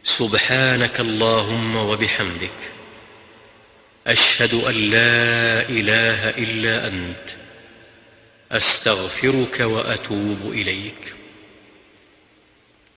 سبحانك اللهم وبحمدك، أشهد أن لا إله إلا أنت، أستغفرك وأتوب إليك.